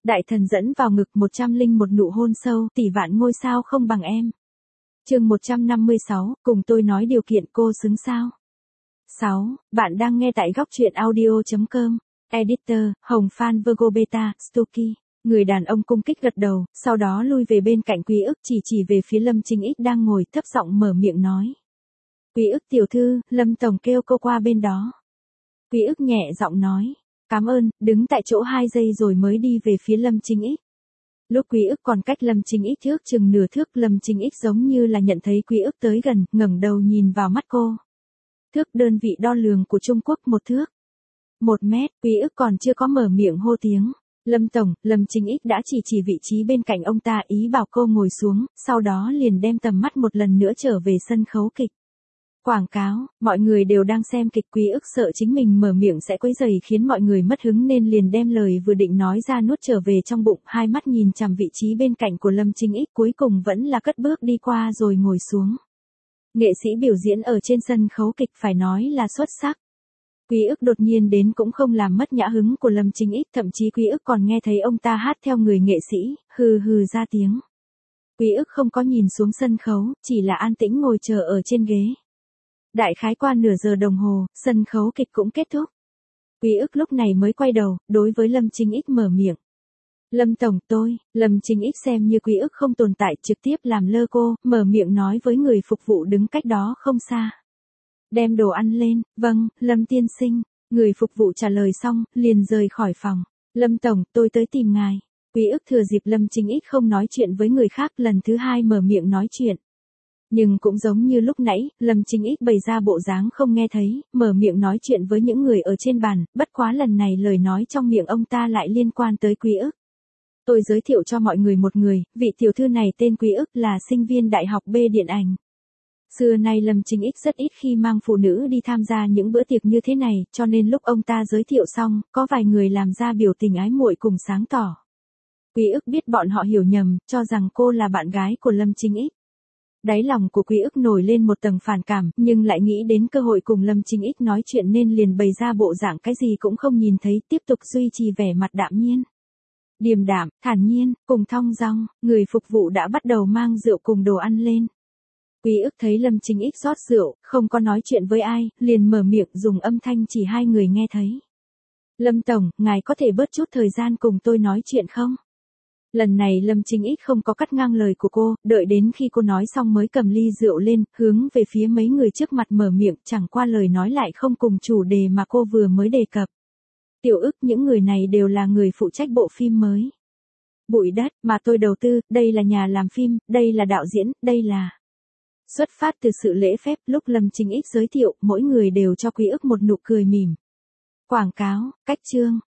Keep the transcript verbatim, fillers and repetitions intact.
Đại thần dẫn vào ngực một trăm linh một nụ hôn sâu, tỷ vạn ngôi sao không bằng em. Chương một trăm năm mươi sáu, cùng tôi nói điều kiện cô xứng sao. sáu. Bạn đang nghe tại góc truyện audio chấm com. Editor, Hồng Phan Virgo Beta, Stoky. Người đàn ông cung kích gật đầu, sau đó lui về bên cạnh Quý Ức, chỉ chỉ về phía Lâm Chính Ích đang ngồi, thấp giọng mở miệng nói. Quý Ức tiểu thư, Lâm tổng kêu cô qua bên đó. Quý Ức nhẹ giọng nói. Cảm ơn, đứng tại chỗ hai giây rồi mới đi về phía Lâm Chính Ích. Lúc Quý Ức còn cách Lâm Chính Ích thước chừng nửa thước, Lâm Chính Ích giống như là nhận thấy Quý Ức tới gần, ngẩng đầu nhìn vào mắt cô. Thước đơn vị đo lường của Trung Quốc một thước. Một mét, Quý Ức còn chưa có mở miệng hô tiếng. Lâm tổng, Lâm Chính Ích đã chỉ chỉ vị trí bên cạnh ông ta, ý bảo cô ngồi xuống, sau đó liền đem tầm mắt một lần nữa trở về sân khấu kịch. Quảng cáo, mọi người đều đang xem kịch, Quý Ức sợ chính mình mở miệng sẽ quấy rầy khiến mọi người mất hứng nên liền đem lời vừa định nói ra nuốt trở về trong bụng, hai mắt nhìn chằm vị trí bên cạnh của Lâm Chính Ích, cuối cùng vẫn là cất bước đi qua rồi ngồi xuống. Nghệ sĩ biểu diễn ở trên sân khấu kịch phải nói là xuất sắc. Quý Ức đột nhiên đến cũng không làm mất nhã hứng của Lâm Chính Ích, thậm chí Quý Ức còn nghe thấy ông ta hát theo người nghệ sĩ, hừ hừ ra tiếng. Quý Ức không có nhìn xuống sân khấu, chỉ là an tĩnh ngồi chờ ở trên ghế. Đại khái qua nửa giờ đồng hồ, sân khấu kịch cũng kết thúc. Quý Ức lúc này mới quay đầu, đối với Lâm Chính Ích mở miệng. Lâm tổng, tôi, Lâm Chính Ích xem như Quý Ức không tồn tại, trực tiếp làm lơ cô, mở miệng nói với người phục vụ đứng cách đó không xa. Đem đồ ăn lên, vâng, Lâm tiên sinh. Người phục vụ trả lời xong, liền rời khỏi phòng. Lâm tổng, tôi tới tìm ngài. Quý Ức thừa dịp Lâm Chính Ích không nói chuyện với người khác, lần thứ hai mở miệng nói chuyện. Nhưng cũng giống như lúc nãy, Lâm Chính Ích bày ra bộ dáng không nghe thấy, mở miệng nói chuyện với những người ở trên bàn, bất quá lần này lời nói trong miệng ông ta lại liên quan tới Quý Ức. Tôi giới thiệu cho mọi người một người, vị tiểu thư này tên Quý Ức, là sinh viên đại học B điện ảnh. Xưa nay Lâm Chính Ích rất ít khi mang phụ nữ đi tham gia những bữa tiệc như thế này, cho nên lúc ông ta giới thiệu xong, có vài người làm ra biểu tình ái muội cùng sáng tỏ. Quý Ức biết bọn họ hiểu nhầm, cho rằng cô là bạn gái của Lâm Chính Ích. Đáy lòng của Quý Ức nổi lên một tầng phản cảm, nhưng lại nghĩ đến cơ hội cùng Lâm Chính Ích nói chuyện nên liền bày ra bộ dạng cái gì cũng không nhìn thấy, tiếp tục duy trì vẻ mặt đạm nhiên. Điềm đạm, thản nhiên, cùng thong dong, người phục vụ đã bắt đầu mang rượu cùng đồ ăn lên. Quý Ức thấy Lâm Chính Ích rót rượu, không có nói chuyện với ai, liền mở miệng dùng âm thanh chỉ hai người nghe thấy. Lâm tổng, ngài có thể bớt chút thời gian cùng tôi nói chuyện không? Lần này Lâm Chính Ích không có cắt ngang lời của cô, đợi đến khi cô nói xong mới cầm ly rượu lên, hướng về phía mấy người trước mặt mở miệng, chẳng qua lời nói lại không cùng chủ đề mà cô vừa mới đề cập. Tiểu Ức, những người này đều là người phụ trách bộ phim mới. Bụi đất mà tôi đầu tư, đây là nhà làm phim, đây là đạo diễn, đây là... Xuất phát từ sự lễ phép, lúc Lâm Chính Ích giới thiệu, mỗi người đều cho Quý Ức một nụ cười mỉm. Quảng cáo, cách chương,